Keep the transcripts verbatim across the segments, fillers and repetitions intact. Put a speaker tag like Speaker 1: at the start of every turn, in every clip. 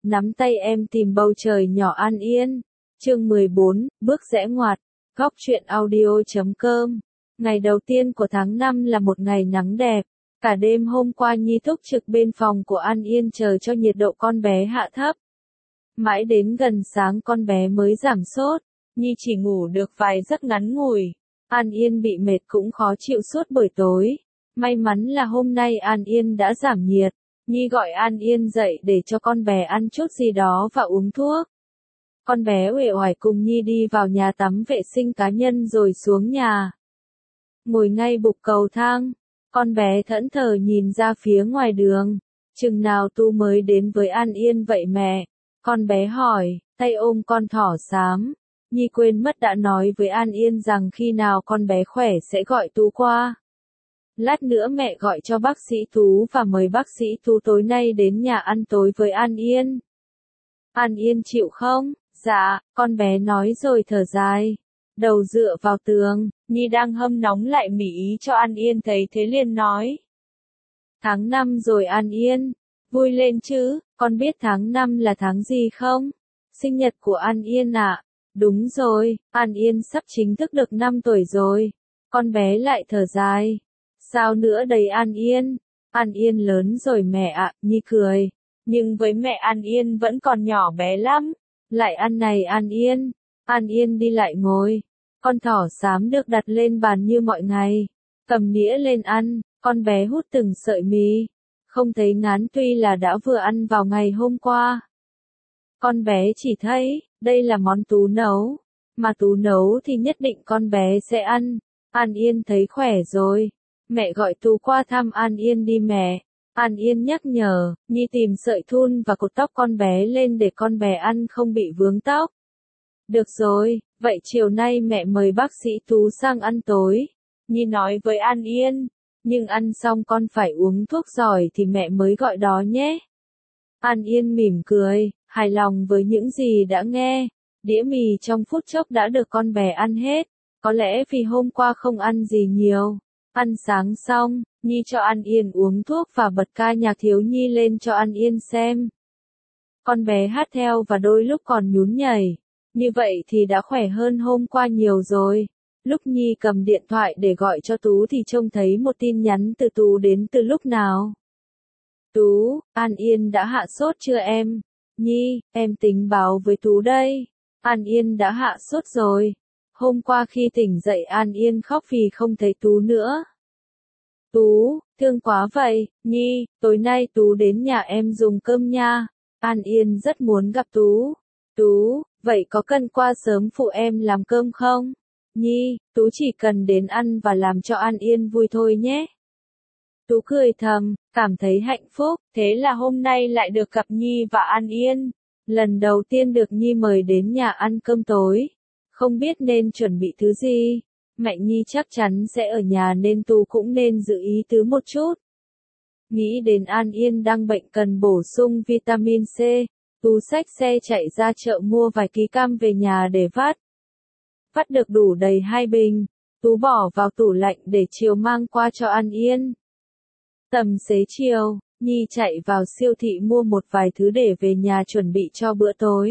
Speaker 1: nắm tay em tìm bầu trời nhỏ an yên. Chương mười bốn, bước rẽ ngoặt. Góc truyện audio chấm com. Ngày đầu tiên của tháng năm là một ngày nắng đẹp. Cả đêm hôm qua Nhi túc trực bên phòng của An Yên chờ cho nhiệt độ con bé hạ thấp. Mãi đến gần sáng con bé mới giảm sốt. Nhi chỉ ngủ được vài giấc ngắn ngủi. An Yên bị mệt cũng khó chịu suốt buổi tối. May mắn là hôm nay An Yên đã giảm nhiệt. Nhi gọi An Yên dậy để cho con bé ăn chút gì đó và uống thuốc. Con bé uể oải cùng Nhi đi vào nhà tắm vệ sinh cá nhân rồi xuống nhà. Ngồi ngay bục cầu thang, con bé thẫn thờ nhìn ra phía ngoài đường. Chừng nào Tu mới đến với An Yên vậy mẹ? Con bé hỏi, tay ôm con thỏ xám. Nhi quên mất đã nói với An Yên rằng khi nào con bé khỏe sẽ gọi Tú qua. Lát nữa mẹ gọi cho bác sĩ Tú và mời bác sĩ Tú tối nay đến nhà ăn tối với An Yên. An Yên chịu không? Dạ, con bé nói rồi thở dài. Đầu dựa vào tường, Nhi đang hâm nóng lại mì ý cho An Yên thấy thế liền nói. Tháng năm rồi An Yên, vui lên chứ, con biết tháng năm là tháng gì không? Sinh nhật của An Yên ạ. À? Đúng rồi, An Yên sắp chính thức được năm tuổi rồi. Con bé lại thở dài. Sao nữa đây An Yên? An Yên lớn rồi mẹ ạ, à, Nhi cười. Nhưng với mẹ An Yên vẫn còn nhỏ bé lắm. Lại ăn này An Yên. An Yên đi lại ngồi. Con thỏ xám được đặt lên bàn như mọi ngày. Cầm nĩa lên ăn, con bé hút từng sợi mì. Không thấy ngán tuy là đã vừa ăn vào ngày hôm qua. Con bé chỉ thấy, đây là món Tú nấu. Mà Tú nấu thì nhất định con bé sẽ ăn. An Yên thấy khỏe rồi. Mẹ gọi Tú qua thăm An Yên đi mẹ. An Yên nhắc nhở, Nhi tìm sợi thun và cột tóc con bé lên để con bé ăn không bị vướng tóc. Được rồi, vậy chiều nay mẹ mời bác sĩ Tú sang ăn tối. Nhi nói với An Yên, nhưng ăn xong con phải uống thuốc giỏi thì mẹ mới gọi đó nhé. An Yên mỉm cười, hài lòng với những gì đã nghe. Đĩa mì trong phút chốc đã được con bé ăn hết, có lẽ vì hôm qua không ăn gì nhiều. Ăn sáng xong, Nhi cho An Yên uống thuốc và bật ca nhạc thiếu nhi lên cho An Yên xem. Con bé hát theo và đôi lúc còn nhún nhảy. Như vậy thì đã khỏe hơn hôm qua nhiều rồi. Lúc Nhi cầm điện thoại để gọi cho Tú thì trông thấy một tin nhắn từ Tú đến từ lúc nào. Tú, An Yên đã hạ sốt chưa em? Nhi, em tính báo với Tú đây. An Yên đã hạ sốt rồi. Hôm qua khi tỉnh dậy An Yên khóc vì không thấy Tú nữa. Tú, thương quá vậy, Nhi, tối nay Tú đến nhà em dùng cơm nha. An Yên rất muốn gặp Tú. Tú, vậy có cần qua sớm phụ em làm cơm không? Nhi, Tú chỉ cần đến ăn và làm cho An Yên vui thôi nhé. Tú cười thầm, cảm thấy hạnh phúc, thế là hôm nay lại được gặp Nhi và An Yên. Lần đầu tiên được Nhi mời đến nhà ăn cơm tối. Không biết nên chuẩn bị thứ gì. Mẹ Nhi chắc chắn sẽ ở nhà nên Tú cũng nên giữ ý tứ một chút. Nghĩ đến An Yên đang bệnh cần bổ sung vitamin C, Tú xách xe chạy ra chợ mua vài ký cam về nhà để vắt. Vắt được đủ đầy hai bình, Tú bỏ vào tủ lạnh để chiều mang qua cho An Yên. Tầm xế chiều, Nhi chạy vào siêu thị mua một vài thứ để về nhà chuẩn bị cho bữa tối.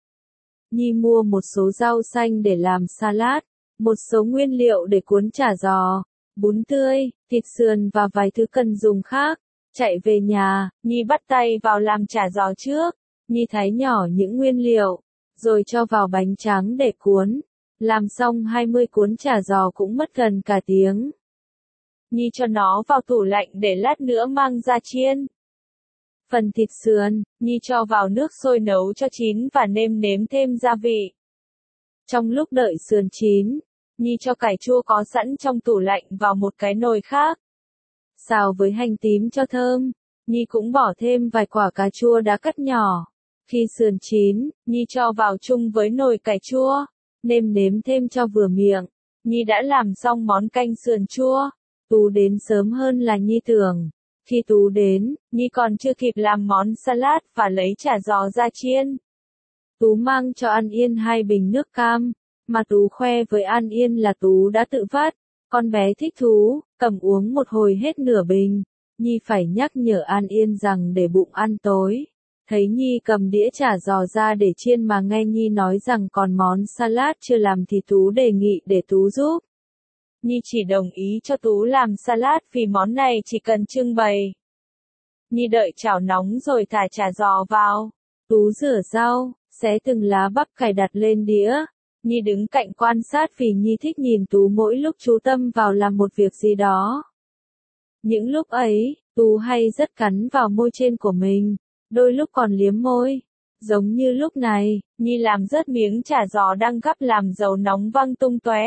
Speaker 1: Nhi mua một số rau xanh để làm salad, một số nguyên liệu để cuốn chả giò, bún tươi, thịt sườn và vài thứ cần dùng khác. Chạy về nhà, Nhi bắt tay vào làm chả giò trước. Nhi thái nhỏ những nguyên liệu, rồi cho vào bánh tráng để cuốn. Làm xong hai mươi cuốn chả giò cũng mất gần cả tiếng. Nhi cho nó vào tủ lạnh để lát nữa mang ra chiên. Phần thịt sườn, Nhi cho vào nước sôi nấu cho chín và nêm nếm thêm gia vị. Trong lúc đợi sườn chín, Nhi cho cải chua có sẵn trong tủ lạnh vào một cái nồi khác. Xào với hành tím cho thơm, Nhi cũng bỏ thêm vài quả cà chua đã cắt nhỏ. Khi sườn chín, Nhi cho vào chung với nồi cải chua, nêm nếm thêm cho vừa miệng. Nhi đã làm xong món canh sườn chua. Tú đến sớm hơn là Nhi tưởng. Khi Tú đến, Nhi còn chưa kịp làm món salad và lấy chả giò ra chiên. Tú mang cho An Yên hai bình nước cam, mà Tú khoe với An Yên là Tú đã tự vắt. Con bé thích thú, cầm uống một hồi hết nửa bình. Nhi phải nhắc nhở An Yên rằng để bụng ăn tối Thấy Nhi cầm đĩa chả giò ra để chiên mà nghe Nhi nói rằng còn món salad chưa làm thì Tú đề nghị để Tú giúp. Nhi chỉ đồng ý cho Tú làm salad vì món này chỉ cần trưng bày. Nhi đợi chảo nóng rồi thả chả giò vào. Tú rửa rau, xé từng lá bắp cải đặt lên đĩa. Nhi đứng cạnh quan sát vì Nhi thích nhìn Tú mỗi lúc chú tâm vào làm một việc gì đó. Những lúc ấy, Tú hay rất cắn vào môi trên của mình, đôi lúc còn liếm môi. Giống như lúc này, Nhi làm rớt miếng chả giò đang gắp làm dầu nóng văng tung tóe.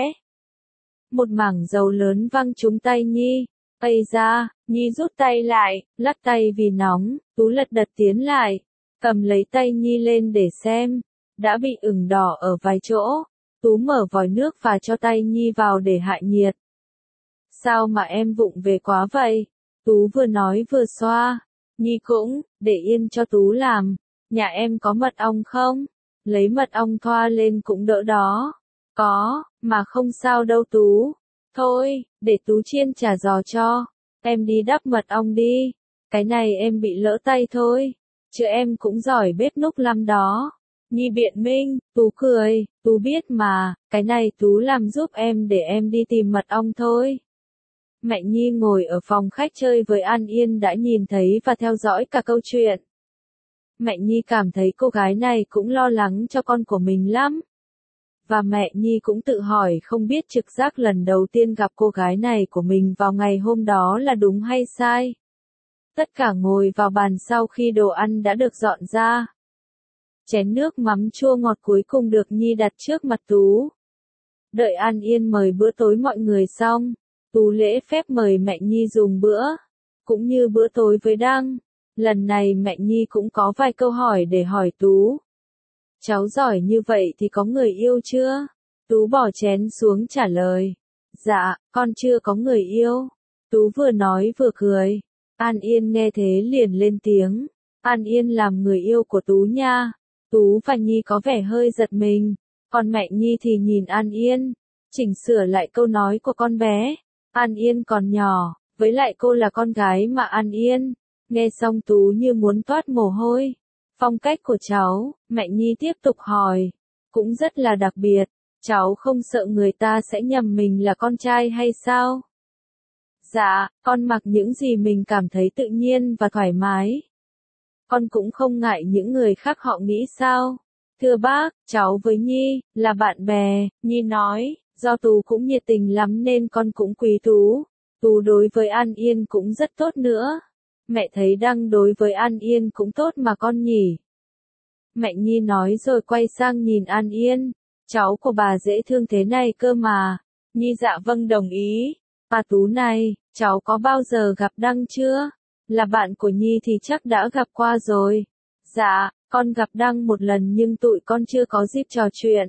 Speaker 1: Một mảng dầu lớn văng trúng tay Nhi. Ây da, Nhi rút tay lại, lắc tay vì nóng, Tú lật đật tiến lại, cầm lấy tay Nhi lên để xem, đã bị ửng đỏ ở vài chỗ. Tú mở vòi nước và cho tay Nhi vào để hạ nhiệt. Sao mà em vụng về quá vậy? Tú vừa nói vừa xoa. Nhi cũng, để yên cho Tú làm. Nhà em có mật ong không? Lấy mật ong thoa lên cũng đỡ đó. Có, mà không sao đâu Tú. Thôi, để Tú chiên chả giò cho. Em đi đắp mật ong đi. Cái này em bị lỡ tay thôi. Chứ em cũng giỏi bếp núc lắm đó. Nhi biện minh, Tú cười, Tú biết mà, cái này Tú làm giúp em để em đi tìm mật ong thôi. Mẹ Nhi ngồi ở phòng khách chơi với An Yên đã nhìn thấy và theo dõi cả câu chuyện. Mẹ Nhi cảm thấy cô gái này cũng lo lắng cho con của mình lắm. Và mẹ Nhi cũng tự hỏi không biết trực giác lần đầu tiên gặp cô gái này của mình vào ngày hôm đó là đúng hay sai. Tất cả ngồi vào bàn sau khi đồ ăn đã được dọn ra. Chén nước mắm chua ngọt cuối cùng được Nhi đặt trước mặt Tú. Đợi An Yên mời bữa tối mọi người xong, Tú lễ phép mời mẹ Nhi dùng bữa, cũng như bữa tối với Đăng. Lần này mẹ Nhi cũng có vài câu hỏi để hỏi Tú. Cháu giỏi như vậy thì có người yêu chưa? Tú bỏ chén xuống trả lời. Dạ, con chưa có người yêu. Tú vừa nói vừa cười. An Yên nghe thế liền lên tiếng. An Yên làm người yêu của Tú nha. Tú và Nhi có vẻ hơi giật mình. Còn mẹ Nhi thì nhìn An Yên, chỉnh sửa lại câu nói của con bé. An Yên còn nhỏ, với lại cô là con gái mà An Yên. Nghe xong Tú như muốn toát mồ hôi. Phong cách của cháu, mẹ Nhi tiếp tục hỏi, cũng rất là đặc biệt. Cháu không sợ người ta sẽ nhầm mình là con trai hay sao? Dạ, con mặc những gì mình cảm thấy tự nhiên và thoải mái. Con cũng không ngại những người khác họ nghĩ sao. Thưa bác, cháu với Nhi, là bạn bè, Nhi nói, do Tú cũng nhiệt tình lắm nên con cũng quý Tú. Tú đối với An Yên cũng rất tốt nữa. Mẹ thấy Đăng đối với An Yên cũng tốt mà con nhỉ. Mẹ Nhi nói rồi quay sang nhìn An Yên. Cháu của bà dễ thương thế này cơ mà. Nhi dạ vâng đồng ý. Bà Tú này, cháu có bao giờ gặp Đăng chưa? Là bạn của Nhi thì chắc đã gặp qua rồi. Dạ, con gặp Đăng một lần nhưng tụi con chưa có dịp trò chuyện.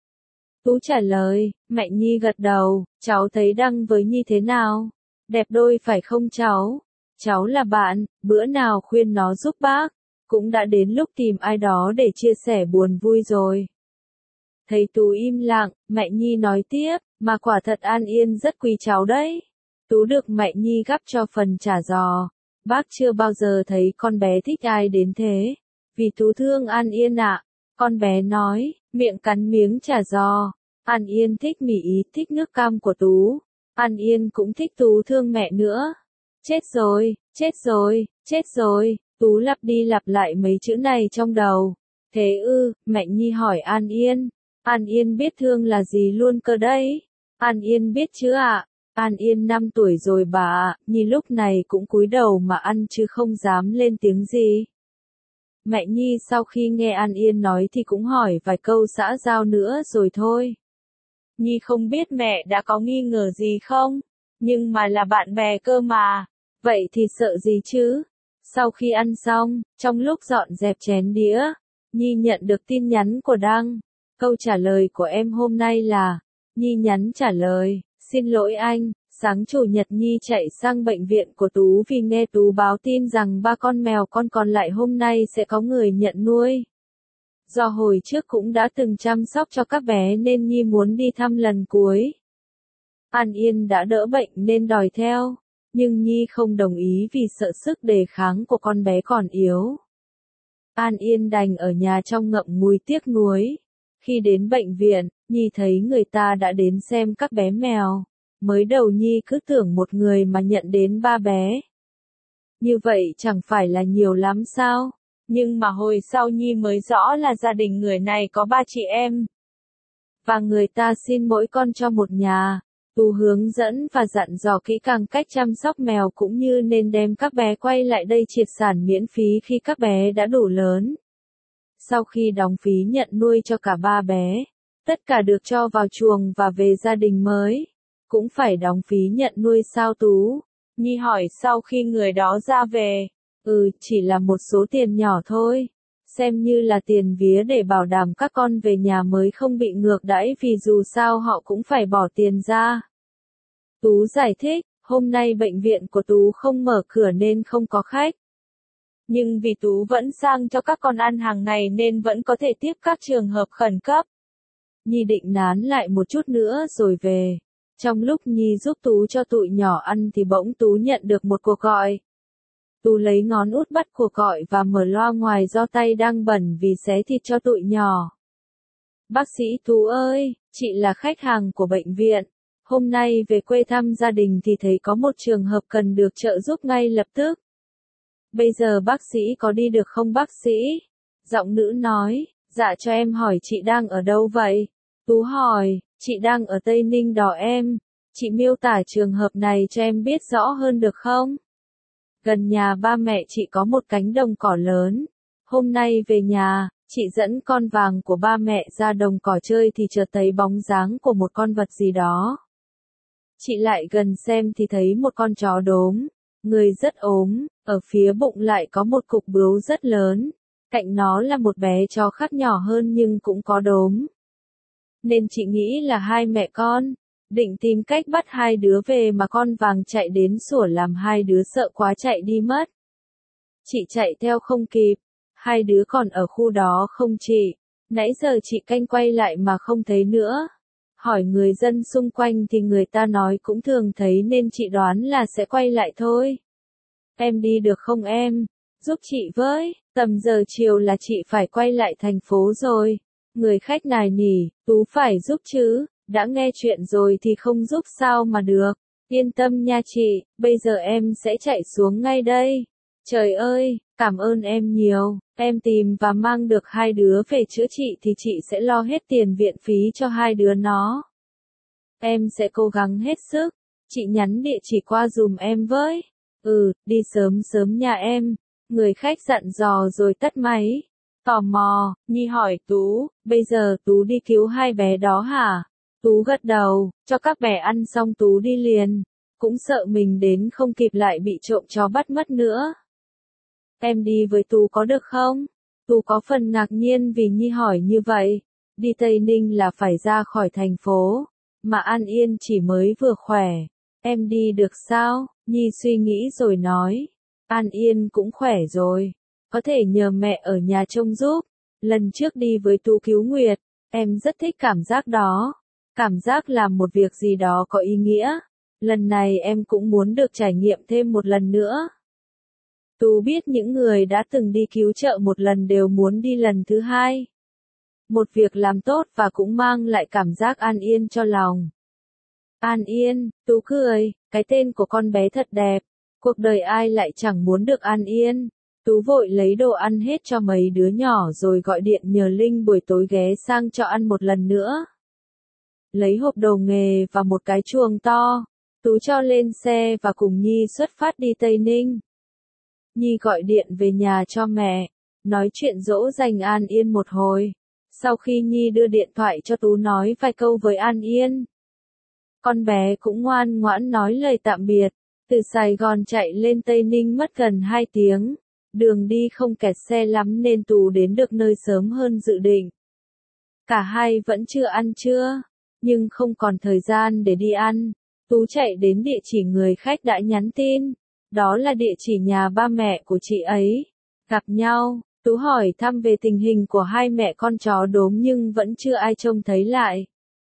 Speaker 1: Tú trả lời, mẹ Nhi gật đầu, cháu thấy Đăng với Nhi thế nào? Đẹp đôi phải không cháu? Cháu là bạn, bữa nào khuyên nó giúp bác, cũng đã đến lúc tìm ai đó để chia sẻ buồn vui rồi. Thấy Tú im lặng, mẹ Nhi nói tiếp, mà quả thật An Yên rất quý cháu đấy. Tú được mẹ Nhi gắp cho phần chả giò. Bác chưa bao giờ thấy con bé thích ai đến thế. Vì Tú thương An Yên ạ. Con bé nói, miệng cắn miếng chả giò. An Yên thích mì ý, thích nước cam của Tú. An Yên cũng thích Tú thương mẹ nữa. Chết rồi, chết rồi, chết rồi. Tú lặp đi lặp lại mấy chữ này trong đầu. Thế ư, mẹ Nhi hỏi An Yên. An Yên biết thương là gì luôn cơ đấy. An Yên biết chứ ạ. An Yên năm tuổi rồi bà ạ. Nhi lúc này cũng cúi đầu mà ăn chứ không dám lên tiếng gì. Mẹ Nhi sau khi nghe An Yên nói thì cũng hỏi vài câu xã giao nữa rồi thôi. Nhi không biết mẹ đã có nghi ngờ gì không, nhưng mà là bạn bè cơ mà. Vậy thì sợ gì chứ? Sau khi ăn xong, trong lúc dọn dẹp chén đĩa, Nhi nhận được tin nhắn của Đăng. Câu trả lời của em hôm nay là, Nhi nhắn trả lời, xin lỗi anh, sáng chủ nhật Nhi chạy sang bệnh viện của Tú vì nghe Tú báo tin rằng ba con mèo con còn lại hôm nay sẽ có người nhận nuôi. Do hồi trước cũng đã từng chăm sóc cho các bé nên Nhi muốn đi thăm lần cuối. An Yên đã đỡ bệnh nên đòi theo, nhưng Nhi không đồng ý vì sợ sức đề kháng của con bé còn yếu. An Yên đành ở nhà trong ngậm ngùi tiếc nuối. Khi đến bệnh viện, Nhi thấy người ta đã đến xem các bé mèo. Mới đầu Nhi cứ tưởng một người mà nhận đến ba bé. Như vậy chẳng phải là nhiều lắm sao? Nhưng mà hồi sau Nhi mới rõ là gia đình người này có ba chị em. Và người ta xin mỗi con cho một nhà. Tú hướng dẫn và dặn dò kỹ càng cách chăm sóc mèo cũng như nên đem các bé quay lại đây triệt sản miễn phí khi các bé đã đủ lớn. Sau khi đóng phí nhận nuôi cho cả ba bé, tất cả được cho vào chuồng và về gia đình mới. Cũng phải đóng phí nhận nuôi sao Tú? Nhi hỏi sau khi người đó ra về. Ừ, chỉ là một số tiền nhỏ thôi. Xem như là tiền vía để bảo đảm các con về nhà mới không bị ngược đãi vì dù sao họ cũng phải bỏ tiền ra. Tú giải thích, hôm nay bệnh viện của Tú không mở cửa nên không có khách. Nhưng vì Tú vẫn sang cho các con ăn hàng ngày nên vẫn có thể tiếp các trường hợp khẩn cấp. Nhi định nán lại một chút nữa rồi về. Trong lúc Nhi giúp Tú cho tụi nhỏ ăn thì bỗng Tú nhận được một cuộc gọi. Tú lấy ngón út bắt cuộc gọi và mở loa ngoài do tay đang bẩn vì xé thịt cho tụi nhỏ. Bác sĩ Tú ơi, chị là khách hàng của bệnh viện. Hôm nay về quê thăm gia đình thì thấy có một trường hợp cần được trợ giúp ngay lập tức. Bây giờ bác sĩ có đi được không bác sĩ? Giọng nữ nói, dạ cho em hỏi chị đang ở đâu vậy? Tú hỏi, chị đang ở Tây Ninh đó em. Chị miêu tả trường hợp này cho em biết rõ hơn được không? Gần nhà ba mẹ chị có một cánh đồng cỏ lớn. Hôm nay về nhà, chị dẫn con vàng của ba mẹ ra đồng cỏ chơi thì chợt thấy bóng dáng của một con vật gì đó. Chị lại gần xem thì thấy một con chó đốm, người rất ốm, ở phía bụng lại có một cục bướu rất lớn. Cạnh nó là một bé chó khác nhỏ hơn nhưng cũng có đốm. Nên chị nghĩ là hai mẹ con, định tìm cách bắt hai đứa về mà con vàng chạy đến sủa làm hai đứa sợ quá chạy đi mất. Chị chạy theo không kịp, hai đứa còn ở khu đó không chị, nãy giờ chị canh quay lại mà không thấy nữa. Hỏi người dân xung quanh thì người ta nói cũng thường thấy nên chị đoán là sẽ quay lại thôi. Em đi được không em? Giúp chị với, tầm giờ chiều là chị phải quay lại thành phố rồi. Người khách nài nỉ, Tú phải giúp chứ, đã nghe chuyện rồi thì không giúp sao mà được. Yên tâm nha chị, bây giờ em sẽ chạy xuống ngay đây. Trời ơi, cảm ơn em nhiều, em tìm và mang được hai đứa về chữa trị thì chị sẽ lo hết tiền viện phí cho hai đứa nó. Em sẽ cố gắng hết sức, chị nhắn địa chỉ qua dùm em với. Ừ, đi sớm sớm nhà em. Người khách dặn dò rồi tắt máy. Tò mò, Nhi hỏi Tú, bây giờ Tú đi cứu hai bé đó hả? Tú gật đầu, cho các bé ăn xong Tú đi liền. Cũng sợ mình đến không kịp lại bị trộm chó bắt mất nữa. Em đi với Tú có được không? Tú có phần ngạc nhiên vì Nhi hỏi như vậy. Đi Tây Ninh là phải ra khỏi thành phố, mà An Yên chỉ mới vừa khỏe. Em đi được sao? Nhi suy nghĩ rồi nói. An Yên cũng khỏe rồi. Có thể nhờ mẹ ở nhà trông giúp. Lần trước đi với Tú cứu Nguyệt, em rất thích cảm giác đó. Cảm giác làm một việc gì đó có ý nghĩa. Lần này em cũng muốn được trải nghiệm thêm một lần nữa. Tú biết những người đã từng đi cứu trợ một lần đều muốn đi lần thứ hai. Một việc làm tốt và cũng mang lại cảm giác an yên cho lòng. An Yên, Tú cười, cái tên của con bé thật đẹp. Cuộc đời ai lại chẳng muốn được an yên. Tú vội lấy đồ ăn hết cho mấy đứa nhỏ rồi gọi điện nhờ Linh buổi tối ghé sang cho ăn một lần nữa. Lấy hộp đồ nghề và một cái chuông to, Tú cho lên xe và cùng Nhi xuất phát đi Tây Ninh. Nhi gọi điện về nhà cho mẹ, nói chuyện dỗ dành An Yên một hồi. Sau khi Nhi đưa điện thoại cho Tú nói vài câu với An Yên, con bé cũng ngoan ngoãn nói lời tạm biệt. Từ Sài Gòn chạy lên Tây Ninh mất gần hai tiếng. Đường đi không kẹt xe lắm nên Tú đến được nơi sớm hơn dự định. Cả hai vẫn chưa ăn trưa, nhưng không còn thời gian để đi ăn. Tú chạy đến địa chỉ người khách đã nhắn tin. Đó là địa chỉ nhà ba mẹ của chị ấy. Gặp nhau, Tú hỏi thăm về tình hình của hai mẹ con chó đốm nhưng vẫn chưa ai trông thấy lại.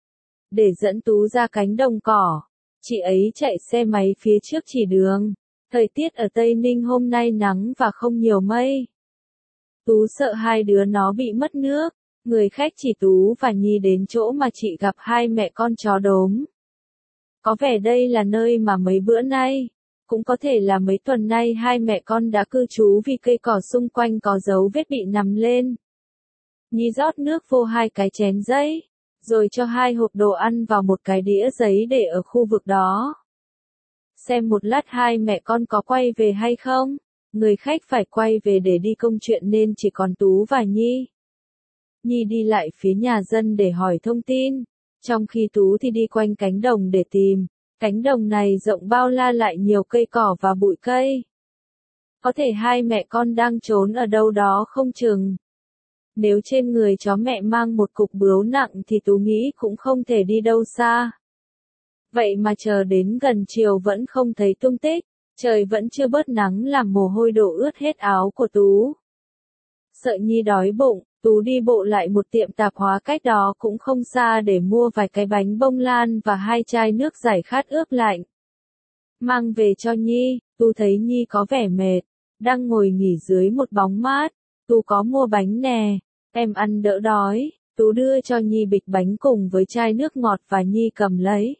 Speaker 1: Để dẫn Tú ra cánh đồng cỏ, chị ấy chạy xe máy phía trước chỉ đường. Thời tiết ở Tây Ninh hôm nay nắng và không nhiều mây. Tú sợ hai đứa nó bị mất nước. Người khách chỉ Tú và Nhi đến chỗ mà chị gặp hai mẹ con chó đốm. Có vẻ đây là nơi mà mấy bữa nay, cũng có thể là mấy tuần nay hai mẹ con đã cư trú vì cây cỏ xung quanh có dấu vết bị nằm lên. Nhi rót nước vô hai cái chén giấy, rồi cho hai hộp đồ ăn vào một cái đĩa giấy để ở khu vực đó. Xem một lát hai mẹ con có quay về hay không. Người khách phải quay về để đi công chuyện nên chỉ còn Tú và Nhi. Nhi đi lại phía nhà dân để hỏi thông tin, trong khi Tú thì đi quanh cánh đồng để tìm. Cánh đồng này rộng bao la lại nhiều cây cỏ và bụi cây. Có thể hai mẹ con đang trốn ở đâu đó không chừng. Nếu trên người chó mẹ mang một cục bướu nặng thì Tú nghĩ cũng không thể đi đâu xa. Vậy mà chờ đến gần chiều vẫn không thấy tung tích, trời vẫn chưa bớt nắng làm mồ hôi đổ ướt hết áo của Tú. Sợ Nhi đói bụng, Tú đi bộ lại một tiệm tạp hóa cách đó cũng không xa để mua vài cái bánh bông lan và hai chai nước giải khát ướp lạnh. Mang về cho Nhi, Tú thấy Nhi có vẻ mệt, đang ngồi nghỉ dưới một bóng mát. Tú có mua bánh nè, em ăn đỡ đói. Tú đưa cho Nhi bịch bánh cùng với chai nước ngọt và Nhi cầm lấy.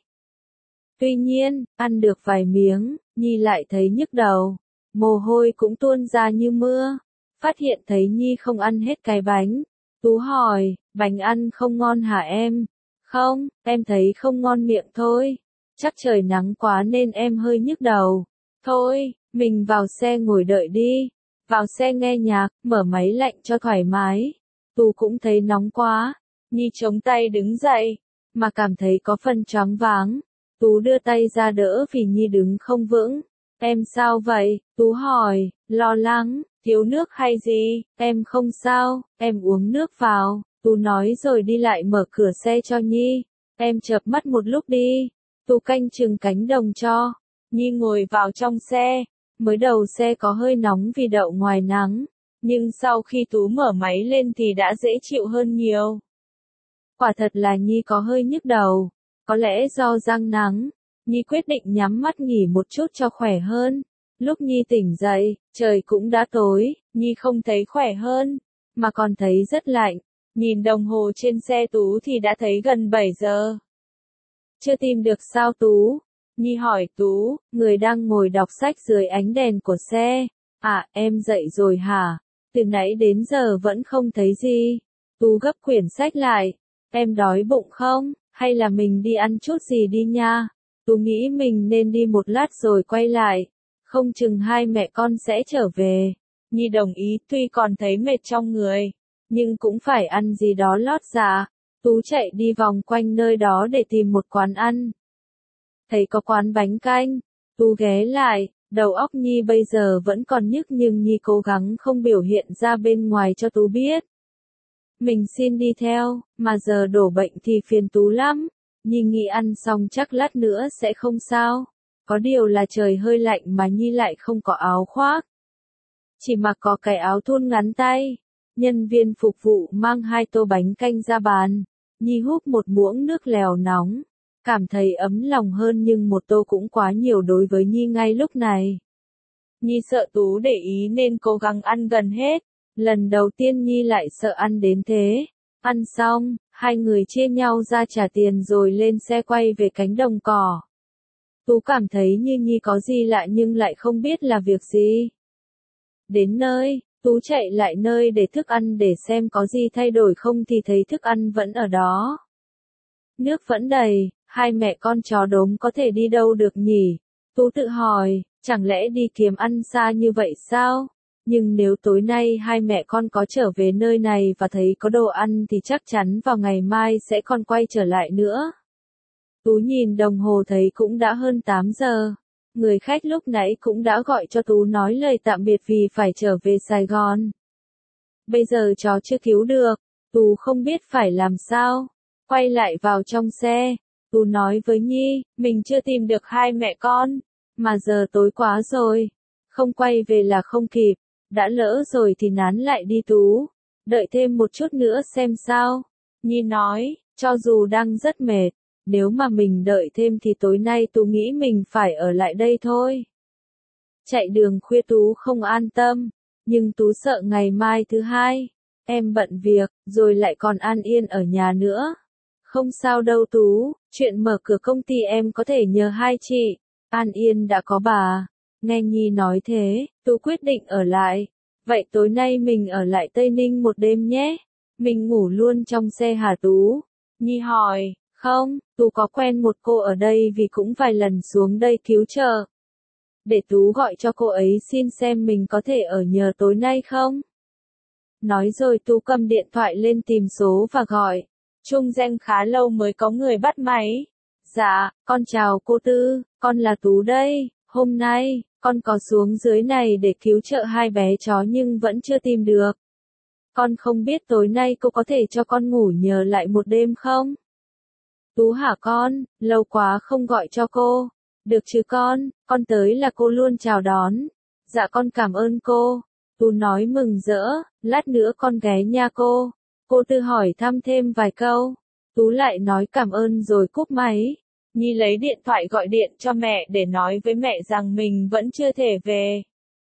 Speaker 1: Tuy nhiên, ăn được vài miếng, Nhi lại thấy nhức đầu, mồ hôi cũng tuôn ra như mưa. Phát hiện thấy Nhi không ăn hết cái bánh, Tú hỏi, bánh ăn không ngon hả em? Không, em thấy không ngon miệng thôi. Chắc trời nắng quá nên em hơi nhức đầu. Thôi, mình vào xe ngồi đợi đi. Vào xe nghe nhạc, mở máy lạnh cho thoải mái. Tú cũng thấy nóng quá. Nhi chống tay đứng dậy, mà cảm thấy có phần choáng váng. Tú đưa tay ra đỡ vì Nhi đứng không vững. Em sao vậy? Tú hỏi, lo lắng, thiếu nước hay gì? Em không sao, em uống nước vào. Tú nói rồi đi lại mở cửa xe cho Nhi. Em chợp mắt một lúc đi. Tú canh chừng cánh đồng cho. Nhi ngồi vào trong xe. Mới đầu xe có hơi nóng vì đậu ngoài nắng. Nhưng sau khi Tú mở máy lên thì đã dễ chịu hơn nhiều. Quả thật là Nhi có hơi nhức đầu. Có lẽ do răng nắng. Nhi quyết định nhắm mắt nghỉ một chút cho khỏe hơn. Lúc Nhi tỉnh dậy, trời cũng đã tối, Nhi không thấy khỏe hơn, mà còn thấy rất lạnh. Nhìn đồng hồ trên xe Tú thì đã thấy gần bảy giờ. Chưa tìm được sao Tú? Nhi hỏi Tú, người đang ngồi đọc sách dưới ánh đèn của xe. À, em dậy rồi hả? Từ nãy đến giờ vẫn không thấy gì. Tú gấp quyển sách lại. Em đói bụng không? Hay là mình đi ăn chút gì đi nha? Tú nghĩ mình nên đi một lát rồi quay lại. Không chừng hai mẹ con sẽ trở về. Nhi đồng ý tuy còn thấy mệt trong người. Nhưng cũng phải ăn gì đó lót dạ. Tú chạy đi vòng quanh nơi đó để tìm một quán ăn. Thấy có quán bánh canh. Tú ghé lại. Đầu óc Nhi bây giờ vẫn còn nhức nhưng Nhi cố gắng không biểu hiện ra bên ngoài cho Tú biết. Mình xin đi theo, mà giờ đổ bệnh thì phiền Tú lắm. Nhi nghĩ ăn xong chắc lát nữa sẽ không sao. Có điều là trời hơi lạnh mà Nhi lại không có áo khoác. Chỉ mặc có cái áo thun ngắn tay. Nhân viên phục vụ mang hai tô bánh canh ra bàn. Nhi húp một muỗng nước lèo nóng. Cảm thấy ấm lòng hơn nhưng một tô cũng quá nhiều đối với Nhi ngay lúc này. Nhi sợ Tú để ý nên cố gắng ăn gần hết. Lần đầu tiên Nhi lại sợ ăn đến thế. Ăn xong, hai người chia nhau ra trả tiền rồi lên xe quay về cánh đồng cỏ. Tú cảm thấy như Nhi có gì lạ nhưng lại không biết là việc gì. Đến nơi, Tú chạy lại nơi để thức ăn để xem có gì thay đổi không thì thấy thức ăn vẫn ở đó. Nước vẫn đầy, hai mẹ con chó đốm có thể đi đâu được nhỉ? Tú tự hỏi, chẳng lẽ đi kiếm ăn xa như vậy sao? Nhưng nếu tối nay hai mẹ con có trở về nơi này và thấy có đồ ăn thì chắc chắn vào ngày mai sẽ còn quay trở lại nữa. Tú nhìn đồng hồ thấy cũng đã hơn tám giờ. Người khách lúc nãy cũng đã gọi cho Tú nói lời tạm biệt vì phải trở về Sài Gòn. Bây giờ chó chưa cứu được, Tú không biết phải làm sao. Quay lại vào trong xe, Tú nói với Nhi, mình chưa tìm được hai mẹ con, mà giờ tối quá rồi. Không quay về là không kịp, đã lỡ rồi thì nán lại đi Tú. Đợi thêm một chút nữa xem sao. Nhi nói, cho dù đang rất mệt. Nếu mà mình đợi thêm thì tối nay Tú nghĩ mình phải ở lại đây thôi. Chạy đường khuya Tú không an tâm. nhưng Tú sợ ngày mai thứ hai, em bận việc, rồi lại còn An Yên ở nhà nữa. Không sao đâu Tú, chuyện mở cửa công ty em có thể nhờ hai chị, An Yên đã có bà. Nghe Nhi nói thế, Tú quyết định ở lại. Vậy tối nay mình ở lại Tây Ninh một đêm nhé. Mình ngủ luôn trong xe hả Tú? Nhi hỏi, không, Tú có quen một cô ở đây vì cũng vài lần xuống đây cứu trợ. Để Tú gọi cho cô ấy xin xem mình có thể ở nhờ tối nay không? Nói rồi Tú cầm điện thoại lên tìm số và gọi. Trung danh khá lâu mới có người bắt máy. Dạ, con chào cô Tư, con là Tú đây, hôm nay, con có xuống dưới này để cứu trợ hai bé chó nhưng vẫn chưa tìm được. Con không biết tối nay cô có thể cho con ngủ nhờ lại một đêm không? Tú hả con, lâu quá không gọi cho cô. Được chứ con, con tới là cô luôn chào đón. Dạ con cảm ơn cô. Tú nói mừng rỡ, lát nữa con ghé nha cô. Cô Tư hỏi thăm thêm vài câu. Tú lại nói cảm ơn rồi cúp máy. Nhi lấy điện thoại gọi điện cho mẹ để nói với mẹ rằng mình vẫn chưa thể về.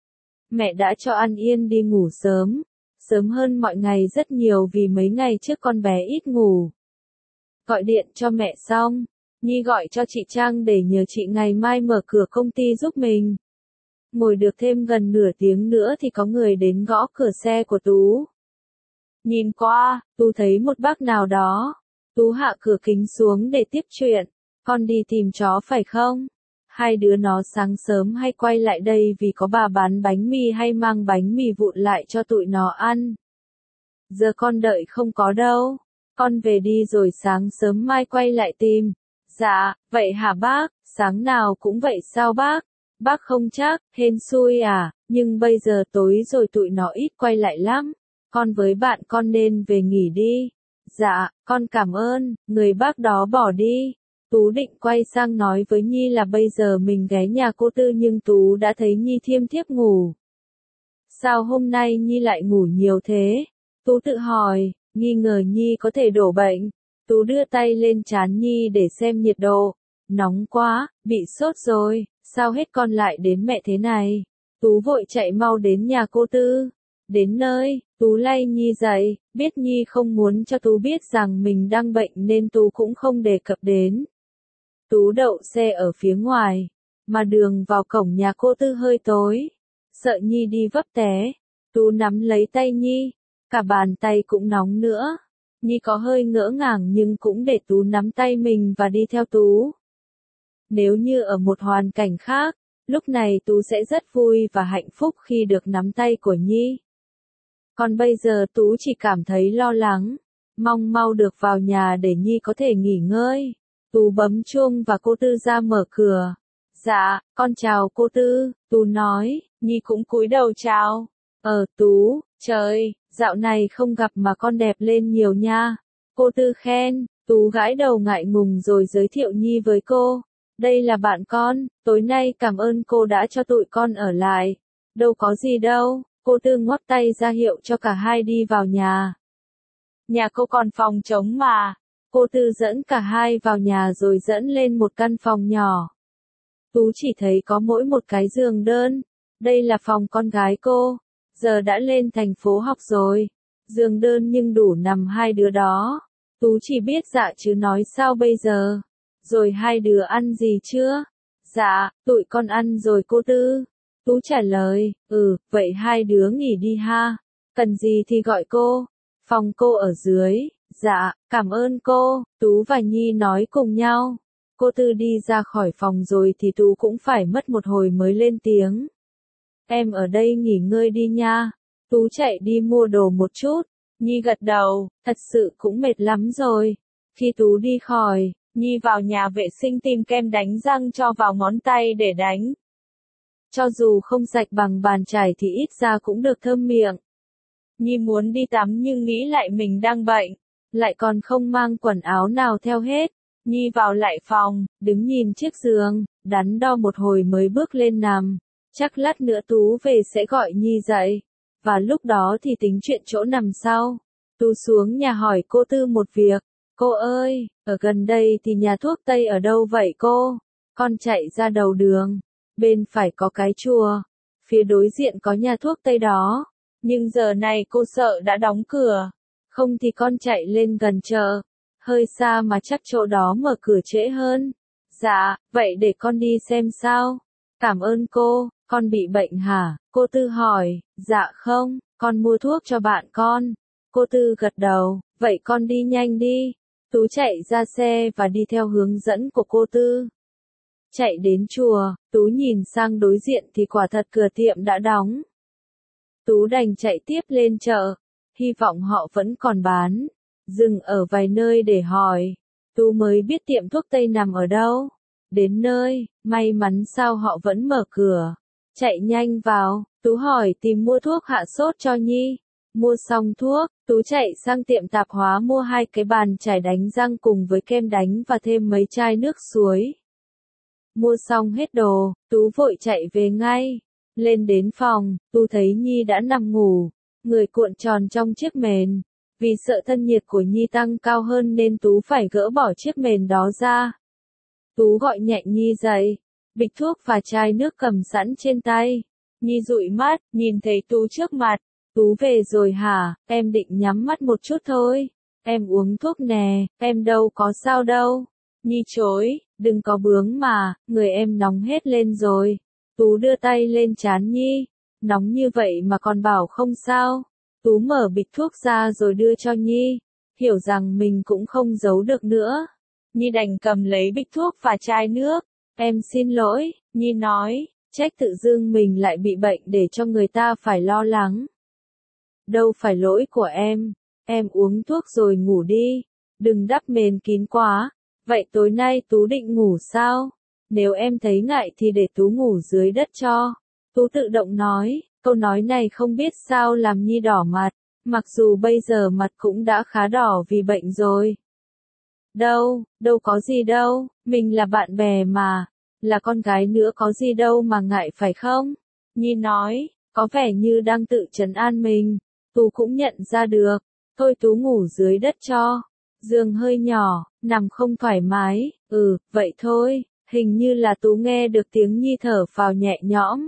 Speaker 1: Mẹ đã cho An Yên đi ngủ sớm. Sớm hơn mọi ngày rất nhiều vì mấy ngày trước con bé ít ngủ. Gọi điện cho mẹ xong, Nhi gọi cho chị Trang để nhờ chị ngày mai mở cửa công ty giúp mình. Ngồi được thêm gần nửa tiếng nữa thì có người đến gõ cửa xe của Tú. Nhìn qua, Tú thấy một bác nào đó. Tú hạ cửa kính xuống để tiếp chuyện. Con đi tìm chó phải không? Hai đứa nó sáng sớm hay quay lại đây vì có bà bán bánh mì hay mang bánh mì vụn lại cho tụi nó ăn? Giờ con đợi không có đâu. Con về đi rồi sáng sớm mai quay lại tìm. Dạ, vậy hả bác? Sáng nào cũng vậy sao bác? Bác không chắc, hên xui à, nhưng bây giờ tối rồi tụi nó ít quay lại lắm. Con với bạn con nên về nghỉ đi. Dạ, con cảm ơn, người bác đó bỏ đi. Tú định quay sang nói với Nhi là bây giờ mình ghé nhà cô Tư nhưng Tú đã thấy Nhi thiêm thiếp ngủ. Sao hôm nay Nhi lại ngủ nhiều thế? Tú tự hỏi, nghi ngờ Nhi có thể đổ bệnh. Tú đưa tay lên trán Nhi để xem nhiệt độ. Nóng quá, bị sốt rồi, sao hết con lại đến mẹ thế này? Tú vội chạy mau đến nhà cô Tư. Đến nơi, Tú lay Nhi dậy, biết Nhi không muốn cho Tú biết rằng mình đang bệnh nên Tú cũng không đề cập đến. Tú đậu xe ở phía ngoài, mà đường vào cổng nhà cô Tư hơi tối. Sợ Nhi đi vấp té, Tú nắm lấy tay Nhi, cả bàn tay cũng nóng nữa. Nhi có hơi ngỡ ngàng nhưng cũng để Tú nắm tay mình và đi theo Tú. Nếu như ở một hoàn cảnh khác, lúc này Tú sẽ rất vui và hạnh phúc khi được nắm tay của Nhi. Còn bây giờ Tú chỉ cảm thấy lo lắng, mong mau được vào nhà để Nhi có thể nghỉ ngơi. Tú bấm chuông và cô Tư ra mở cửa. Dạ, con chào cô Tư, Tú nói, Nhi cũng cúi đầu chào. Ờ Tú, trời, dạo này không gặp mà con đẹp lên nhiều nha. Cô Tư khen, Tú gãi đầu ngại ngùng rồi giới thiệu Nhi với cô. Đây là bạn con, tối nay cảm ơn cô đã cho tụi con ở lại. Đâu có gì đâu, cô Tư ngoắc tay ra hiệu cho cả hai đi vào nhà. Nhà cô còn phòng trống mà. Cô Tư dẫn cả hai vào nhà rồi dẫn lên một căn phòng nhỏ. Tú chỉ thấy có mỗi một cái giường đơn. Đây là phòng con gái cô. Giờ đã lên thành phố học rồi. Giường đơn nhưng đủ nằm hai đứa đó. Tú chỉ biết dạ chứ nói sao bây giờ. Rồi hai đứa ăn gì chưa? Dạ, tụi con ăn rồi cô Tư. Tú trả lời, ừ, vậy hai đứa nghỉ đi ha. Cần gì thì gọi cô. Phòng cô ở dưới. Dạ, cảm ơn cô. Tú và Nhi nói cùng nhau. Cô Tư đi ra khỏi phòng rồi thì Tú cũng phải mất một hồi mới lên tiếng. Em ở đây nghỉ ngơi đi nha. Tú chạy đi mua đồ một chút. Nhi gật đầu, thật sự cũng mệt lắm rồi. Khi Tú đi khỏi, Nhi vào nhà vệ sinh tìm kem đánh răng cho vào ngón tay để đánh. Cho dù không sạch bằng bàn chải thì ít ra cũng được thơm miệng. Nhi muốn đi tắm nhưng nghĩ lại mình đang bệnh, lại còn không mang quần áo nào theo hết. Nhi vào lại phòng, đứng nhìn chiếc giường, đắn đo một hồi mới bước lên nằm. Chắc lát nữa Tú về sẽ gọi Nhi dậy. Và lúc đó thì tính chuyện chỗ nằm sau. Tú xuống nhà hỏi cô Tư một việc. Cô ơi, ở gần đây thì nhà thuốc Tây ở đâu vậy cô? Con chạy ra đầu đường. Bên phải có cái chùa. phía đối diện có nhà thuốc Tây đó. Nhưng giờ này cô sợ đã đóng cửa. Không thì con chạy lên gần chợ. Hơi xa mà chắc chỗ đó mở cửa trễ hơn. Dạ, vậy để con đi xem sao. Cảm ơn cô, con bị bệnh hả? Cô Tư hỏi. Dạ không, con mua thuốc cho bạn con. Cô Tư gật đầu, vậy con đi nhanh đi. Tú chạy ra xe và đi theo hướng dẫn của cô Tư. Chạy đến chùa, Tú nhìn sang đối diện thì quả thật cửa tiệm đã đóng. Tú đành chạy tiếp lên chợ, hy vọng họ vẫn còn bán. Dừng ở vài nơi để hỏi. Tú mới biết tiệm thuốc Tây nằm ở đâu. Đến nơi, may mắn sao họ vẫn mở cửa. Chạy nhanh vào, Tú hỏi tìm mua thuốc hạ sốt cho Nhi. Mua xong thuốc, Tú chạy sang tiệm tạp hóa mua hai cái bàn chải đánh răng cùng với kem đánh và thêm mấy chai nước suối. Mua xong hết đồ, Tú vội chạy về ngay. Lên đến phòng, Tú thấy Nhi đã nằm ngủ, người cuộn tròn trong chiếc mền. Vì sợ thân nhiệt của Nhi tăng cao hơn nên Tú phải gỡ bỏ chiếc mền đó ra. Tú gọi nhẹ Nhi dậy, bịch thuốc và chai nước cầm sẵn trên tay. Nhi dụi mắt, nhìn thấy Tú trước mặt. Tú về rồi hả, em định nhắm mắt một chút thôi. Em uống thuốc nè, em đâu có sao đâu. Nhi chối, đừng có bướng mà, người em nóng hết lên rồi. Tú đưa tay lên trán Nhi, nóng như vậy mà còn bảo không sao. Tú mở bịch thuốc ra rồi đưa cho Nhi, hiểu rằng mình cũng không giấu được nữa. Nhi đành cầm lấy bịch thuốc và chai nước. Em xin lỗi, Nhi nói, trách tự dưng mình lại bị bệnh để cho người ta phải lo lắng. Đâu phải lỗi của em, em uống thuốc rồi ngủ đi, đừng đắp mền kín quá. Vậy tối nay Tú định ngủ sao? Nếu em thấy ngại thì để Tú ngủ dưới đất cho. Tú tự động nói, câu nói này không biết sao làm Nhi đỏ mặt, mặc dù bây giờ mặt cũng đã khá đỏ vì bệnh rồi. Đâu, đâu có gì đâu, mình là bạn bè mà, là con gái nữa có gì đâu mà ngại phải không? Nhi nói, có vẻ như đang tự trấn an mình. Tú cũng nhận ra được, thôi Tú ngủ dưới đất cho. Giường hơi nhỏ, nằm không thoải mái, ừ, vậy thôi, hình như là Tú nghe được tiếng Nhi thở phào nhẹ nhõm.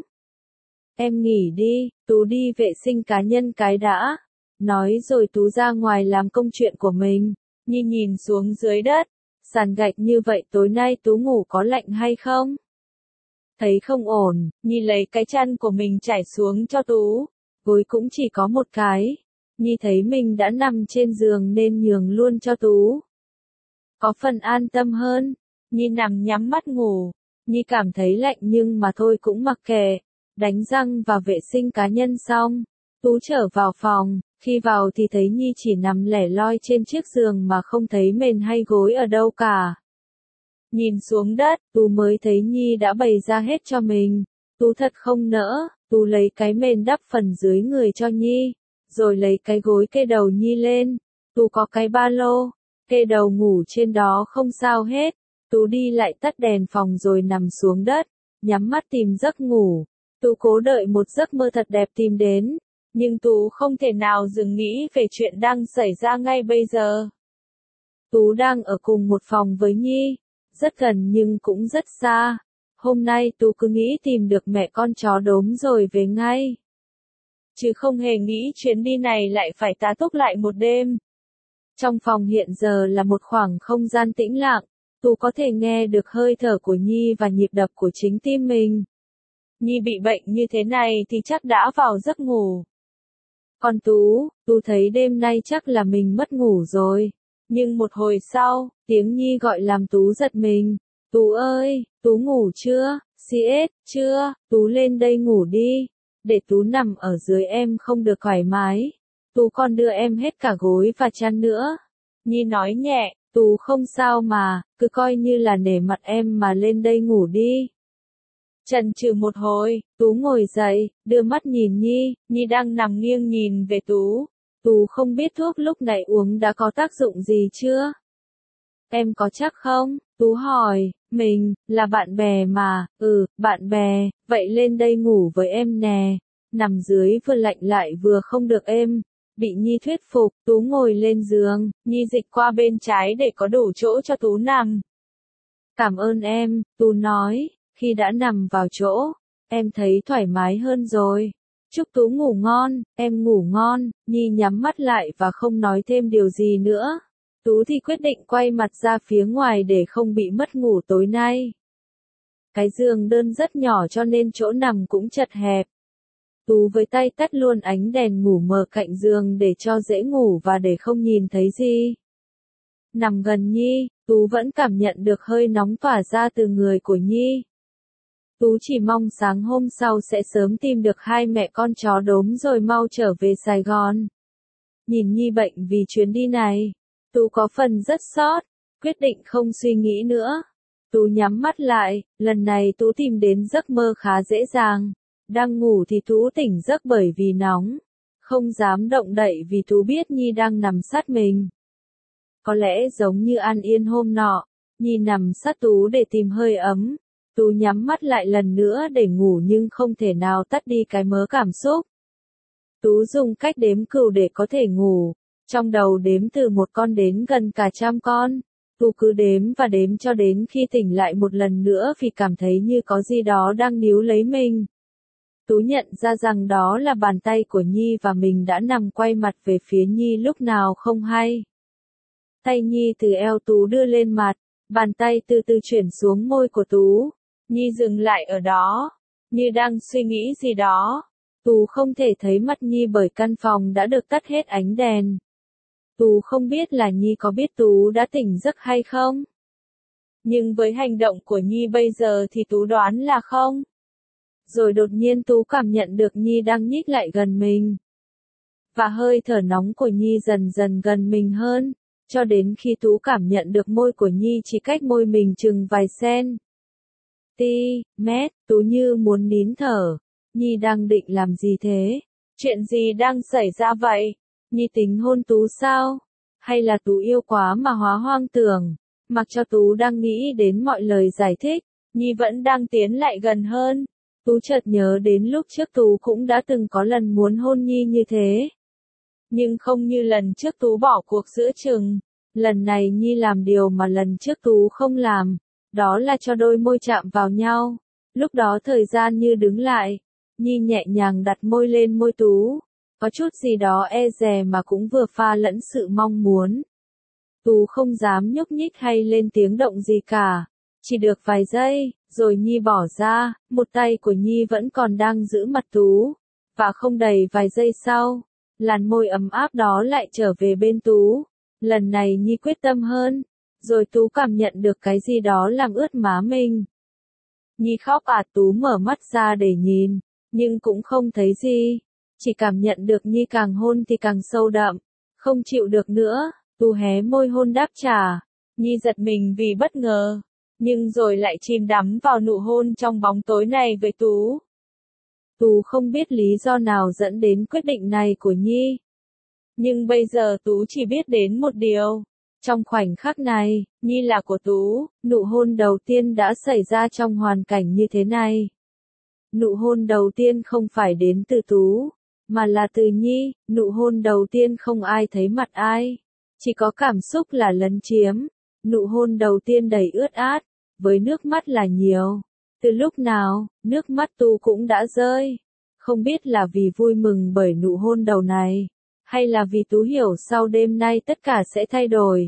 Speaker 1: Em nghỉ đi, Tú đi vệ sinh cá nhân cái đã. Nói rồi Tú ra ngoài làm công chuyện của mình. Nhi nhìn xuống dưới đất, sàn gạch như vậy tối nay Tú ngủ có lạnh hay không? Thấy không ổn, Nhi lấy cái chăn của mình trải xuống cho Tú. Gối cũng chỉ có một cái. Nhi thấy mình đã nằm trên giường nên nhường luôn cho Tú. Có phần an tâm hơn. Nhi nằm nhắm mắt ngủ. Nhi cảm thấy lạnh nhưng mà thôi cũng mặc kệ. Đánh răng và vệ sinh cá nhân xong, Tú trở vào phòng. Khi vào thì thấy Nhi chỉ nằm lẻ loi trên chiếc giường mà không thấy mền hay gối ở đâu cả. Nhìn xuống đất, Tú mới thấy Nhi đã bày ra hết cho mình. Tú thật không nỡ. Tú lấy cái mền đắp phần dưới người cho Nhi, rồi lấy cái gối kê đầu Nhi lên. Tú có cái ba lô, kê đầu ngủ trên đó không sao hết. Tú đi lại tắt đèn phòng rồi nằm xuống đất, nhắm mắt tìm giấc ngủ. Tú cố đợi một giấc mơ thật đẹp tìm đến, nhưng Tú không thể nào dừng nghĩ về chuyện đang xảy ra ngay bây giờ. Tú đang ở cùng một phòng với Nhi, rất gần nhưng cũng rất xa. Hôm nay Tú cứ nghĩ tìm được mẹ con chó đốm rồi về ngay. Chứ không hề nghĩ chuyến đi này lại phải tá túc lại một đêm. Trong phòng hiện giờ là một khoảng không gian tĩnh lặng, Tú có thể nghe được hơi thở của Nhi và nhịp đập của chính tim mình. Nhi bị bệnh như thế này thì chắc đã vào giấc ngủ. Còn Tú, Tú thấy đêm nay chắc là mình mất ngủ rồi. Nhưng một hồi sau, tiếng Nhi gọi làm Tú giật mình. Tú ơi, Tú ngủ chưa? xê ét, chưa? Tú lên đây ngủ đi. Để Tú nằm ở dưới em không được thoải mái. Tú còn đưa em hết cả gối và chăn nữa. Nhi nói nhẹ, Tú không sao mà, cứ coi như là nể mặt em mà lên đây ngủ đi. Chần chừ một hồi, Tú ngồi dậy, đưa mắt nhìn Nhi, Nhi đang nằm nghiêng nhìn về Tú. Tú không biết thuốc lúc này uống đã có tác dụng gì chưa? Em có chắc không? Tú hỏi, mình, là bạn bè mà, ừ, bạn bè, vậy lên đây ngủ với em nè. Nằm dưới vừa lạnh lại vừa không được êm. Bị Nhi thuyết phục, Tú ngồi lên giường, Nhi dịch qua bên trái để có đủ chỗ cho Tú nằm. Cảm ơn em, Tú nói, khi đã nằm vào chỗ, em thấy thoải mái hơn rồi. Chúc Tú ngủ ngon, em ngủ ngon. Nhi nhắm mắt lại và không nói thêm điều gì nữa. Tú thì quyết định quay mặt ra phía ngoài để không bị mất ngủ tối nay. Cái giường đơn rất nhỏ cho nên chỗ nằm cũng chật hẹp. Tú với tay tắt luôn ánh đèn ngủ mờ cạnh giường để cho dễ ngủ và để không nhìn thấy gì. Nằm gần Nhi, Tú vẫn cảm nhận được hơi nóng tỏa ra từ người của Nhi. Tú chỉ mong sáng hôm sau sẽ sớm tìm được hai mẹ con chó đốm rồi mau trở về Sài Gòn. Nhìn Nhi bệnh vì chuyến đi này, Tú có phần rất xót, quyết định không suy nghĩ nữa. Tú nhắm mắt lại, lần này Tú tìm đến giấc mơ khá dễ dàng. Đang ngủ thì Tú tỉnh giấc bởi vì nóng. Không dám động đậy vì Tú biết Nhi đang nằm sát mình. Có lẽ giống như An Yên hôm nọ, Nhi nằm sát Tú để tìm hơi ấm. Tú nhắm mắt lại lần nữa để ngủ nhưng không thể nào tắt đi cái mớ cảm xúc. Tú dùng cách đếm cừu để có thể ngủ. Trong đầu đếm từ một con đến gần cả trăm con. Tú cứ đếm và đếm cho đến khi tỉnh lại một lần nữa vì cảm thấy như có gì đó đang níu lấy mình. Tú nhận ra rằng đó là bàn tay của Nhi và mình đã nằm quay mặt về phía Nhi lúc nào không hay. Tay Nhi từ eo Tú đưa lên mặt, bàn tay từ từ chuyển xuống môi của Tú. Nhi dừng lại ở đó, như đang suy nghĩ gì đó. Tú không thể thấy mặt Nhi bởi căn phòng đã được tắt hết ánh đèn. Tú không biết là Nhi có biết Tú đã tỉnh giấc hay không. Nhưng với hành động của Nhi bây giờ thì Tú đoán là không. Rồi đột nhiên Tú cảm nhận được Nhi đang nhích lại gần mình. Và hơi thở nóng của Nhi dần dần gần mình hơn, cho đến khi Tú cảm nhận được môi của Nhi chỉ cách môi mình chừng vài cen. Ti, mét, Tú như muốn nín thở. Nhi đang định làm gì thế? Chuyện gì đang xảy ra vậy? Nhi tính hôn Tú sao? Hay là Tú yêu quá mà hóa hoang tưởng? Mặc cho Tú đang nghĩ đến mọi lời giải thích, Nhi vẫn đang tiến lại gần hơn. Tú chợt nhớ đến lúc trước Tú cũng đã từng có lần muốn hôn Nhi như thế. Nhưng không như lần trước Tú bỏ cuộc giữa chừng. Lần này Nhi làm điều mà lần trước Tú không làm. Đó là cho đôi môi chạm vào nhau. Lúc đó thời gian như đứng lại. Nhi nhẹ nhàng đặt môi lên môi Tú. Có chút gì đó e dè mà cũng vừa pha lẫn sự mong muốn. Tú không dám nhúc nhích hay lên tiếng động gì cả. Chỉ được vài giây, rồi Nhi bỏ ra, một tay của Nhi vẫn còn đang giữ mặt Tú. Và không đầy vài giây sau, làn môi ấm áp đó lại trở về bên Tú. Lần này Nhi quyết tâm hơn. Rồi Tú cảm nhận được cái gì đó làm ướt má mình. Nhi khóc ạt. Tú mở mắt ra để nhìn, nhưng cũng không thấy gì. Chỉ cảm nhận được Nhi càng hôn thì càng sâu đậm. Không chịu được nữa, Tú hé môi hôn đáp trả. Nhi giật mình vì bất ngờ, nhưng rồi lại chìm đắm vào nụ hôn trong bóng tối này với Tú. Tú không biết lý do nào dẫn đến quyết định này của Nhi. Nhưng bây giờ Tú chỉ biết đến một điều. Trong khoảnh khắc này, Nhi là của Tú. Nụ hôn đầu tiên đã xảy ra trong hoàn cảnh như thế này. Nụ hôn đầu tiên không phải đến từ Tú, mà là từ Nhi. Nụ hôn đầu tiên không ai thấy mặt ai, chỉ có cảm xúc là lấn chiếm. Nụ hôn đầu tiên đầy ướt át, với nước mắt là nhiều. Từ lúc nào, nước mắt Tú cũng đã rơi. Không biết là vì vui mừng bởi nụ hôn đầu này, hay là vì Tú hiểu sau đêm nay tất cả sẽ thay đổi.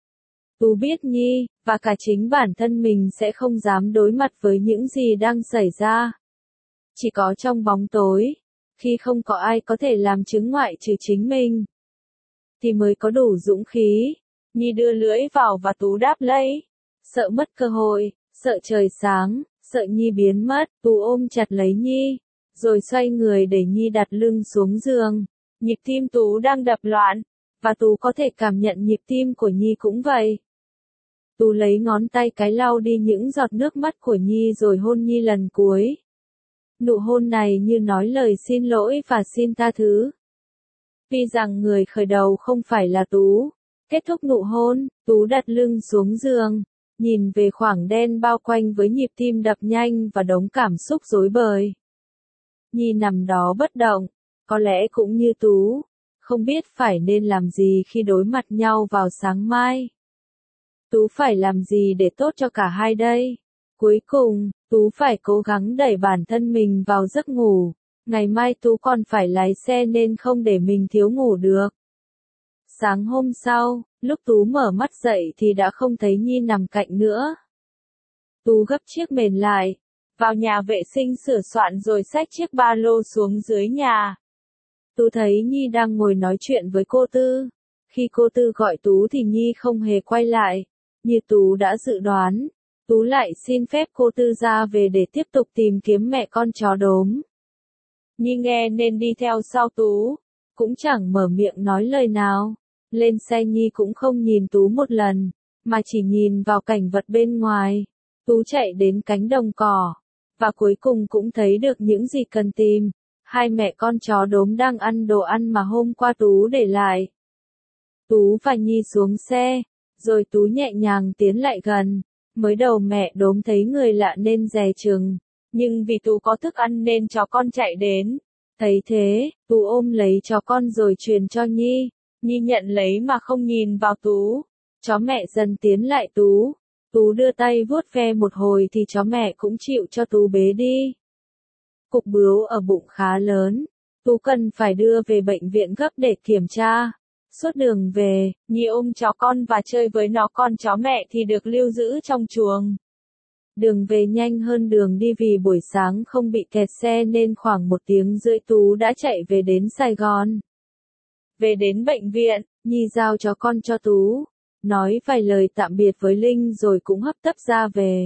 Speaker 1: Tú biết Nhi, và cả chính bản thân mình sẽ không dám đối mặt với những gì đang xảy ra. Chỉ có trong bóng tối, khi không có ai có thể làm chứng ngoại trừ chính mình, thì mới có đủ dũng khí. Nhi đưa lưỡi vào và Tú đáp lấy. Sợ mất cơ hội, sợ trời sáng, sợ Nhi biến mất, Tú ôm chặt lấy Nhi, rồi xoay người để Nhi đặt lưng xuống giường. Nhịp tim Tú đang đập loạn, và Tú có thể cảm nhận nhịp tim của Nhi cũng vậy. Tú lấy ngón tay cái lau đi những giọt nước mắt của Nhi rồi hôn Nhi lần cuối. Nụ hôn này như nói lời xin lỗi và xin tha thứ. Tuy rằng người khởi đầu không phải là Tú. Kết thúc nụ hôn, Tú đặt lưng xuống giường, nhìn về khoảng đen bao quanh với nhịp tim đập nhanh và đống cảm xúc rối bời. Nhi nằm đó bất động, có lẽ cũng như Tú, không biết phải nên làm gì khi đối mặt nhau vào sáng mai. Tú phải làm gì để tốt cho cả hai đây? Cuối cùng, Tú phải cố gắng đẩy bản thân mình vào giấc ngủ. Ngày mai Tú còn phải lái xe nên không để mình thiếu ngủ được. Sáng hôm sau, lúc Tú mở mắt dậy thì đã không thấy Nhi nằm cạnh nữa. Tú gấp chiếc mền lại, vào nhà vệ sinh sửa soạn rồi xách chiếc ba lô xuống dưới nhà. Tú thấy Nhi đang ngồi nói chuyện với cô Tư. Khi cô Tư gọi Tú thì Nhi không hề quay lại. Như Tú đã dự đoán, Tú lại xin phép cô Tư ra về để tiếp tục tìm kiếm mẹ con chó đốm. Nhi nghe nên đi theo sau Tú, cũng chẳng mở miệng nói lời nào. Lên xe Nhi cũng không nhìn Tú một lần, mà chỉ nhìn vào cảnh vật bên ngoài. Tú chạy đến cánh đồng cỏ, và cuối cùng cũng thấy được những gì cần tìm. Hai mẹ con chó đốm đang ăn đồ ăn mà hôm qua Tú để lại. Tú và Nhi xuống xe, rồi Tú nhẹ nhàng tiến lại gần. Mới đầu mẹ đốm thấy người lạ nên dè chừng, nhưng vì Tú có thức ăn nên chó con chạy đến. Thấy thế, Tú ôm lấy chó con rồi truyền cho Nhi. Nhi nhận lấy mà không nhìn vào Tú. Chó mẹ dần tiến lại Tú. Tú đưa tay vuốt ve một hồi thì chó mẹ cũng chịu cho Tú bế đi. Cục bướu ở bụng khá lớn. Tú cần phải đưa về bệnh viện gấp để kiểm tra. Suốt đường về, Nhi ôm chó con và chơi với nó, con chó mẹ thì được lưu giữ trong chuồng. Đường về nhanh hơn đường đi vì buổi sáng không bị kẹt xe nên khoảng một tiếng rưỡi Tú đã chạy về đến Sài Gòn. Về đến bệnh viện, Nhi giao chó con cho Tú, nói vài lời tạm biệt với Linh rồi cũng hấp tấp ra về.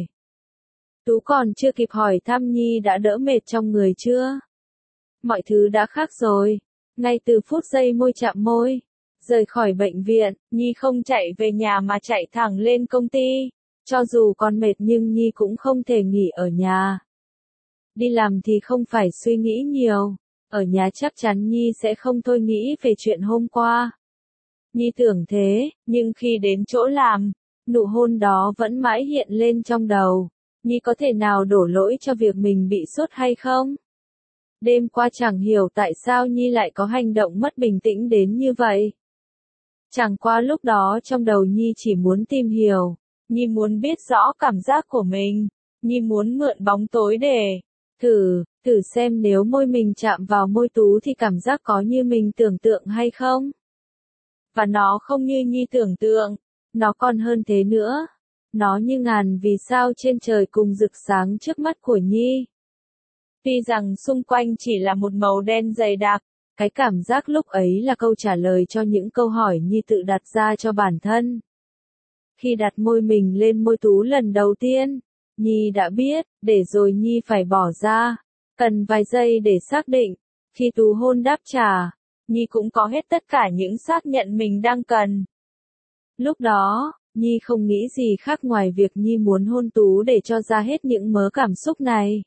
Speaker 1: Tú còn chưa kịp hỏi thăm Nhi đã đỡ mệt trong người chưa. Mọi thứ đã khác rồi, ngay từ phút giây môi chạm môi. Rời khỏi bệnh viện, Nhi không chạy về nhà mà chạy thẳng lên công ty. Cho dù còn mệt nhưng Nhi cũng không thể nghỉ ở nhà. Đi làm thì không phải suy nghĩ nhiều. Ở nhà chắc chắn Nhi sẽ không thôi nghĩ về chuyện hôm qua. Nhi tưởng thế, nhưng khi đến chỗ làm, nụ hôn đó vẫn mãi hiện lên trong đầu. Nhi có thể nào đổ lỗi cho việc mình bị sốt hay không? Đêm qua chẳng hiểu tại sao Nhi lại có hành động mất bình tĩnh đến như vậy. Chẳng qua lúc đó trong đầu Nhi chỉ muốn tìm hiểu. Nhi muốn biết rõ cảm giác của mình. Nhi muốn mượn bóng tối để thử, thử xem nếu môi mình chạm vào môi Tú thì cảm giác có như mình tưởng tượng hay không. Và nó không như Nhi tưởng tượng, nó còn hơn thế nữa. Nó như ngàn vì sao trên trời cùng rực sáng trước mắt của Nhi. Tuy rằng xung quanh chỉ là một màu đen dày đặc, cái cảm giác lúc ấy là câu trả lời cho những câu hỏi Nhi tự đặt ra cho bản thân. Khi đặt môi mình lên môi Tú lần đầu tiên, Nhi đã biết, để rồi Nhi phải bỏ ra. Cần vài giây để xác định. Khi Tú hôn đáp trả, Nhi cũng có hết tất cả những xác nhận mình đang cần. Lúc đó, Nhi không nghĩ gì khác ngoài việc Nhi muốn hôn Tú để cho ra hết những mớ cảm xúc này.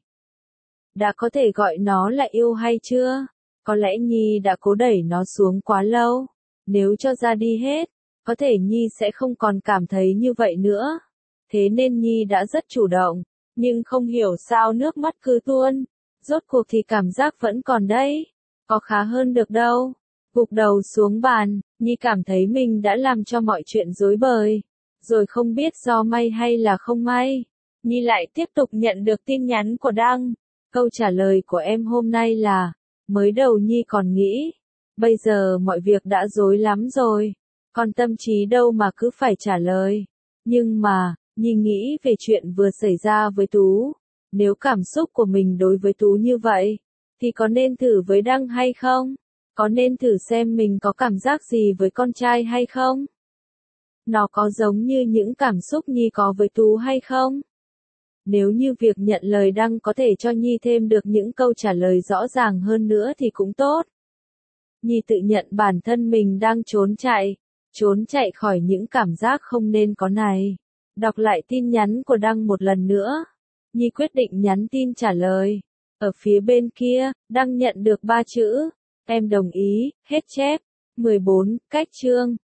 Speaker 1: Đã có thể gọi nó là yêu hay chưa? Có lẽ Nhi đã cố đẩy nó xuống quá lâu. Nếu cho ra đi hết, có thể Nhi sẽ không còn cảm thấy như vậy nữa. Thế nên Nhi đã rất chủ động, nhưng không hiểu sao nước mắt cứ tuôn. Rốt cuộc thì cảm giác vẫn còn đấy. Có khá hơn được đâu. Gục đầu xuống bàn, Nhi cảm thấy mình đã làm cho mọi chuyện rối bời. Rồi không biết do may hay là không may. Nhi lại tiếp tục nhận được tin nhắn của Đăng. Câu trả lời của em hôm nay là, mới đầu Nhi còn nghĩ, bây giờ mọi việc đã rối lắm rồi. Còn tâm trí đâu mà cứ phải trả lời. Nhưng mà, Nhi nghĩ về chuyện vừa xảy ra với Tú. Nếu cảm xúc của mình đối với Tú như vậy, thì có nên thử với Đăng hay không? Có nên thử xem mình có cảm giác gì với con trai hay không? Nó có giống như những cảm xúc Nhi có với Tú hay không? Nếu như việc nhận lời Đăng có thể cho Nhi thêm được những câu trả lời rõ ràng hơn nữa thì cũng tốt. Nhi tự nhận bản thân mình đang trốn chạy, trốn chạy khỏi những cảm giác không nên có này. Đọc lại tin nhắn của Đăng một lần nữa. Nhi quyết định nhắn tin trả lời. Ở phía bên kia, Đăng nhận được ba chữ. Em đồng ý, hết chép. mười bốn, cách chương.